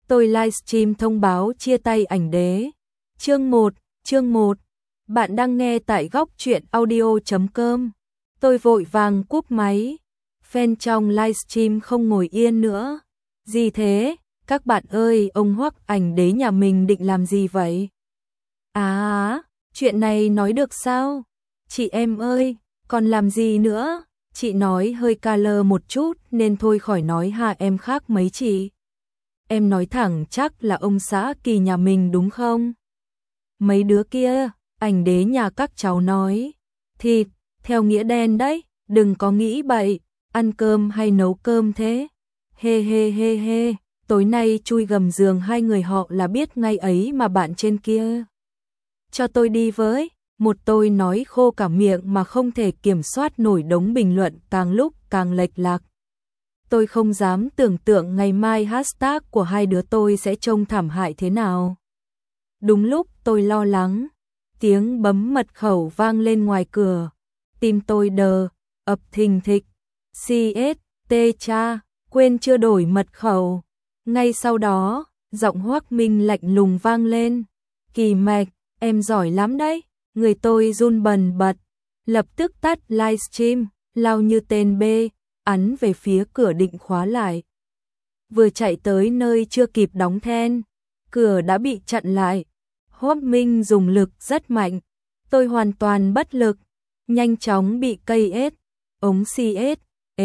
Tôi livestream thông báo chia tay ảnh đế. Chương 1. Bạn đang nghe tại góc truyện audio.com. Tôi vội vàng cúp máy. Fan trong livestream không ngồi yên nữa. Gì thế? Các bạn ơi, ông Hoắc ảnh đế nhà mình định làm gì vậy? Chuyện này nói được sao? Chị em ơi, còn làm gì nữa? Chị nói hơi ca lơ một chút nên thôi khỏi nói ha em khác mấy chị. Em nói thẳng chắc là ông xã Kỳ nhà mình đúng không? Mấy đứa kia, ảnh đế nhà các cháu nói. Thịt, theo nghĩa đen đấy, đừng có nghĩ bậy, ăn cơm hay nấu cơm thế? He, tối nay chui gầm giường hai người họ là biết ngay ấy mà bạn trên kia. Cho tôi đi với, một tôi nói khô cả miệng mà không thể kiểm soát nổi đống bình luận càng lúc càng lệch lạc. Tôi không dám tưởng tượng ngày mai hashtag của hai đứa tôi sẽ trông thảm hại thế nào. Đúng lúc tôi lo lắng, tiếng bấm mật khẩu vang lên ngoài cửa. Tim tôi đờ, ập thình thịch. CST cha, quên chưa đổi mật khẩu. Ngay sau đó, giọng Hoắc Minh lạnh lùng vang lên. Kỳ Mạch, em giỏi lắm đấy. Người tôi run bần bật, lập tức tắt livestream, lao như tên bê, ấn về phía cửa định khóa lại. Vừa chạy tới nơi chưa kịp đóng then, cửa đã bị chặn lại. Hoắc Minh dùng lực rất mạnh, tôi hoàn toàn bất lực, nhanh chóng bị cây ết, ống CS,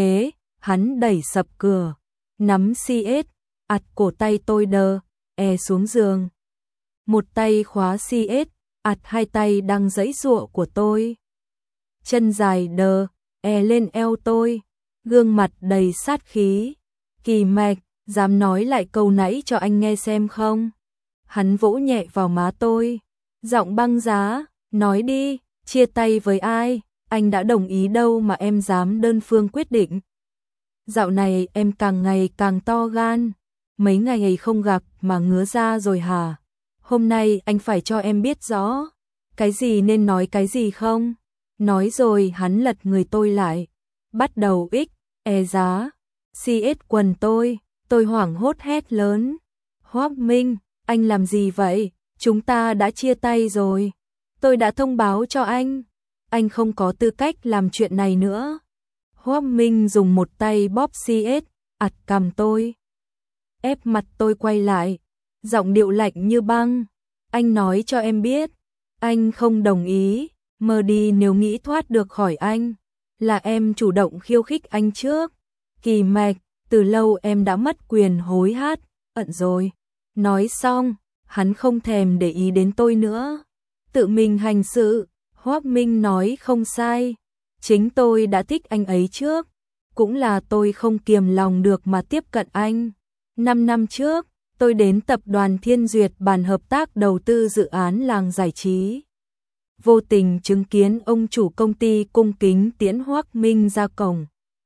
hắn đẩy sập cửa, nắm CS, ặt cổ tay tôi đờ, xuống giường. Một tay khóa CS, ặt hai tay đang giãy giụa của tôi. Chân dài đờ, lên eo tôi, gương mặt đầy sát khí. Kỳ Mạch, dám nói lại câu nãy cho anh nghe xem không? Hắn vỗ nhẹ vào má tôi, giọng băng giá, nói đi, chia tay với ai, anh đã đồng ý đâu mà em dám đơn phương quyết định. Dạo này em càng ngày càng to gan, mấy ngày không gặp mà ngứa ra rồi hả? Hôm nay anh phải cho em biết rõ, cái gì nên nói cái gì không? Nói rồi hắn lật người tôi lại, bắt đầu giá, CS quần tôi hoảng hốt hét lớn. Hoắc Minh, anh làm gì vậy? Chúng ta đã chia tay rồi. Tôi đã thông báo cho anh không có tư cách làm chuyện này nữa. Hoắc Minh dùng một tay bóp CS, ặt cằm tôi. Ép mặt tôi quay lại, giọng điệu lạnh như băng. Anh nói cho em biết, anh không đồng ý, mơ đi nếu nghĩ thoát được khỏi anh. Là em chủ động khiêu khích anh trước. Kỳ Mạch, từ lâu em đã mất quyền hối hận rồi. Nói xong, hắn không thèm để ý đến tôi nữa. Tự mình hành sự, Hoắc Minh nói không sai. Chính tôi đã thích anh ấy trước. Cũng là tôi không kiềm lòng được mà tiếp cận anh. 5 năm trước, tôi đến tập đoàn Thiên Duyệt bàn hợp tác đầu tư dự án làng giải trí. Vô tình chứng kiến ông chủ công ty cung kính tiễn Hoắc Minh ra cổng.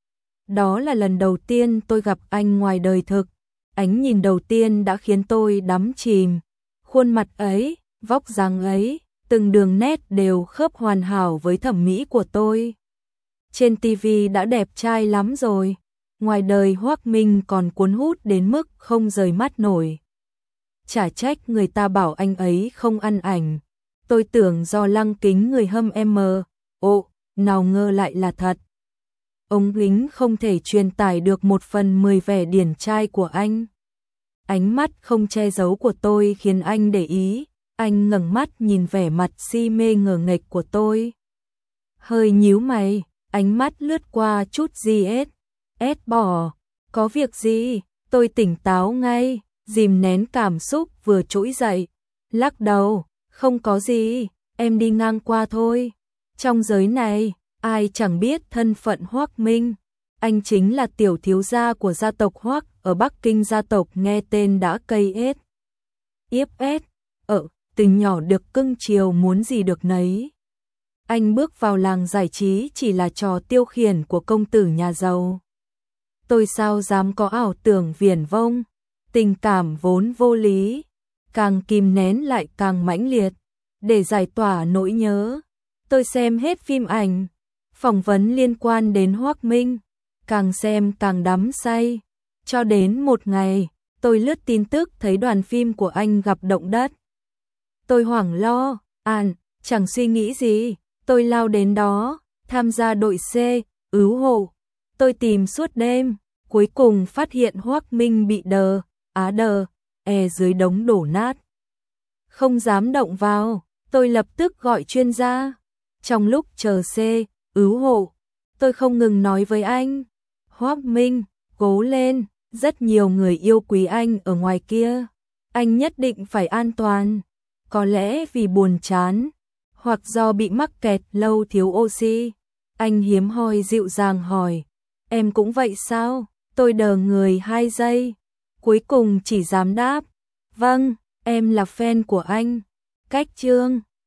Đó là lần đầu tiên tôi gặp anh ngoài đời thực. Ánh nhìn đầu tiên đã khiến tôi đắm chìm. Khuôn mặt ấy, vóc dáng ấy, từng đường nét đều khớp hoàn hảo với thẩm mỹ của tôi. Trên TV đã đẹp trai lắm rồi. Ngoài đời Hoắc Minh còn cuốn hút đến mức không rời mắt nổi. Chả trách người ta bảo anh ấy không ăn ảnh. Tôi tưởng do lăng kính người hâm nào ngờ lại là thật. Ống kính không thể truyền tải được 1/10 vẻ điển trai của anh. Ánh mắt không che giấu của tôi khiến anh để ý. Anh ngẩng mắt nhìn vẻ mặt si mê ngờ nghệch của tôi. Hơi nhíu mày, ánh mắt lướt qua chút bỏ. Có việc gì? Tôi tỉnh táo ngay, dìm nén cảm xúc vừa trỗi dậy. Lắc đầu, không có gì, em đi ngang qua thôi. Trong giới này, ai chẳng biết thân phận Hoắc Minh. Anh chính là tiểu thiếu gia của gia tộc Hoắc ở Bắc Kinh, gia tộc nghe tên đã cây từ nhỏ được cưng chiều muốn gì được nấy. Anh bước vào làng giải trí chỉ là trò tiêu khiển của công tử nhà giàu. Tôi sao dám có ảo tưởng viển vông, tình cảm vốn vô lý, càng kìm nén lại càng mãnh liệt. Để giải tỏa nỗi nhớ, tôi xem hết phim ảnh, phỏng vấn liên quan đến Hoắc Minh, càng xem càng đắm say. Cho đến một ngày, Tôi lướt tin tức thấy đoàn phim của anh gặp động đất. Tôi hoảng lo, chẳng suy nghĩ gì, tôi lao đến đó, tham gia đội C, ứ hộ. Tôi tìm suốt đêm, cuối cùng phát hiện Hoắc Minh bị đờ dưới đống đổ nát. Không dám động vào, tôi lập tức gọi chuyên gia. Trong lúc chờ C, ứ hộ, tôi không ngừng nói với anh, Hoắc Minh, cố lên, rất nhiều người yêu quý anh ở ngoài kia. Anh nhất định phải an toàn. Có lẽ vì buồn chán, hoặc do bị mắc kẹt lâu thiếu oxy. Anh hiếm hoi dịu dàng hỏi, em cũng vậy sao? Tôi đờ người 2 giây, cuối cùng chỉ dám đáp, vâng, em là fan của anh. Cách chương